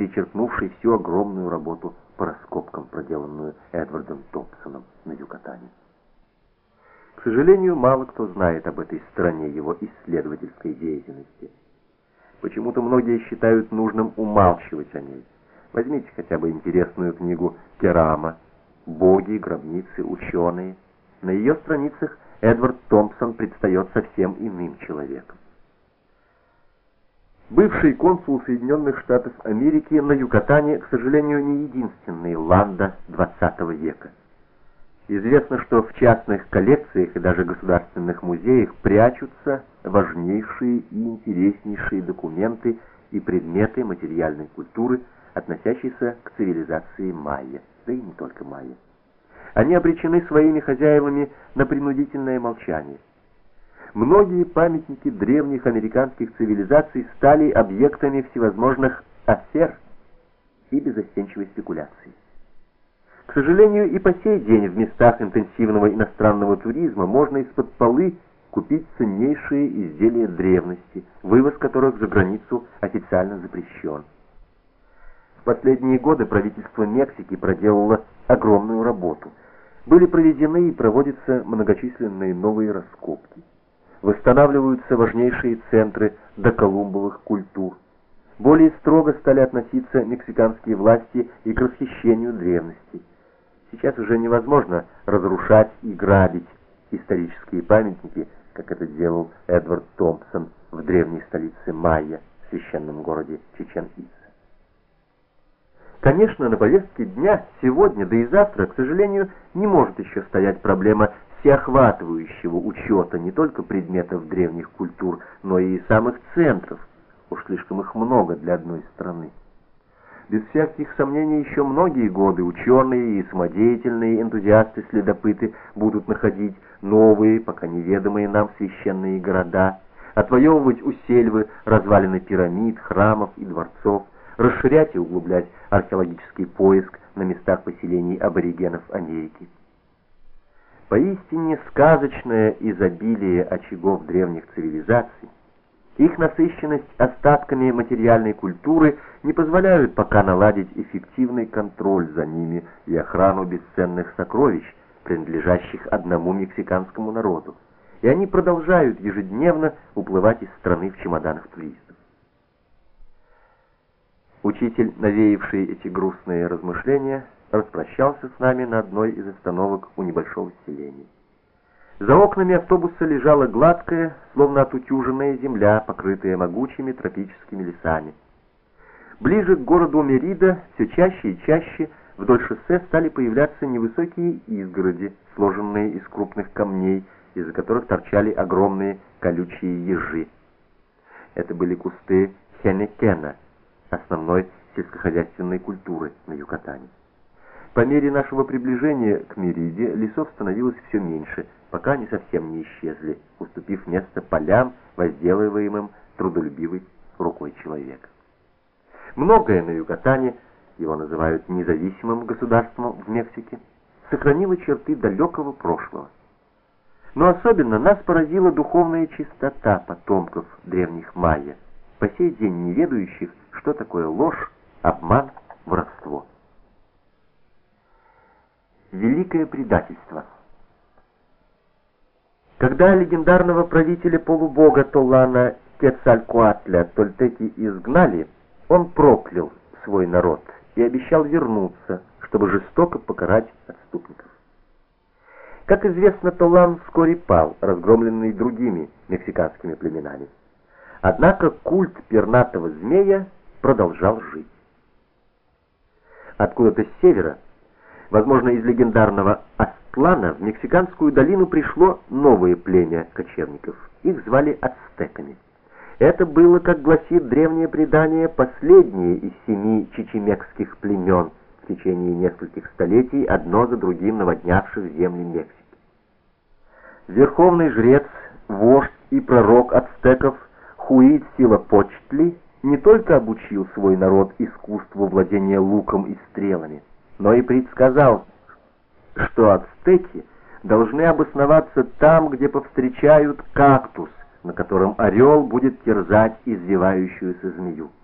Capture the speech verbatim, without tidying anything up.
перечеркнувший всю огромную работу по раскопкам, проделанную Эдвардом Томпсоном на Юкатане. К сожалению, мало кто знает об этой стороне его исследовательской деятельности. Почему-то многие считают нужным умалчивать о ней. Возьмите хотя бы интересную книгу Керама «Боги, гробницы, ученые». На ее страницах Эдвард Томпсон предстает совсем иным человеком. Бывший консул Соединенных Штатов Америки на Юкатане, к сожалению, не единственный ланда двадцатого века. Известно, что в частных коллекциях и даже государственных музеях прячутся важнейшие и интереснейшие документы и предметы материальной культуры, относящиеся к цивилизации майя, да и не только майя. Они обречены своими хозяевами на принудительное молчание. Многие памятники древних американских цивилизаций стали объектами всевозможных афер и безостенчивой спекуляции. К сожалению, и по сей день в местах интенсивного иностранного туризма можно из-под полы купить ценнейшие изделия древности, вывоз которых за границу официально запрещен. В последние годы правительство Мексики проделало огромную работу. Были проведены и проводятся многочисленные новые раскопки. Восстанавливаются важнейшие центры доколумбовых культур. Более строго стали относиться мексиканские власти и к расхищению древности. Сейчас уже невозможно разрушать и грабить исторические памятники, как это делал Эдвард Томпсон в древней столице майя, священном городе Чичен-Итса. Конечно, на повестке дня сегодня, да и завтра, к сожалению, не может еще стоять проблема всеохватывающего учета не только предметов древних культур, но и самых центров. Уж слишком их много для одной страны. Без всяких сомнений, еще многие годы ученые и самодеятельные энтузиасты-следопыты будут находить новые, пока неведомые нам священные города, отвоевывать у сельвы развалины пирамид, храмов и дворцов, расширять и углублять археологический поиск на местах поселений аборигенов Америки. Поистине сказочное изобилие очагов древних цивилизаций, их насыщенность остатками материальной культуры не позволяют пока наладить эффективный контроль за ними и охрану бесценных сокровищ, принадлежащих одному мексиканскому народу, и они продолжают ежедневно уплывать из страны в чемоданах туристов. Учитель, навеявший эти грустные размышления, распрощался с нами на одной из остановок у небольшого селения. За окнами автобуса лежала гладкая, словно отутюженная земля, покрытая могучими тропическими лесами. Ближе к городу Мерида все чаще и чаще вдоль шоссе стали появляться невысокие изгороди, сложенные из крупных камней, из-за которых торчали огромные колючие ежи. Это были кусты хенекена, основной сельскохозяйственной культуры на Юкатане. По мере нашего приближения к Мериде лесов становилось все меньше, пока они совсем не исчезли, уступив место полям, возделываемым трудолюбивой рукой человека. Многое на Юкатане, его называют независимым государством в Мексике, сохранило черты далекого прошлого. Но особенно нас поразила духовная чистота потомков древних майя, по сей день не ведающих, что такое ложь, обман, воровство. Великое предательство. Когда легендарного правителя полубога Толана Кецалькоатля тольтеки изгнали, он проклял свой народ и обещал вернуться, чтобы жестоко покарать отступников. Как известно, Толан вскоре пал, разгромленный другими мексиканскими племенами. Однако культ пернатого змея продолжал жить. Откуда-то с севера, возможно, из легендарного Астлана, в Мексиканскую долину пришло новое племя кочевников. Их звали ацтеками. Это было, как гласит древнее предание, последнее из семи чичимекских племен, в течение нескольких столетий одно за другим наводнявших земли Мексики. Верховный жрец, вождь и пророк ацтеков Хуитсилопочтли не только обучил свой народ искусству владения луком и стрелами, но и предсказал, что ацтеки должны обосноваться там, где повстречают кактус, на котором орел будет терзать извивающуюся змею.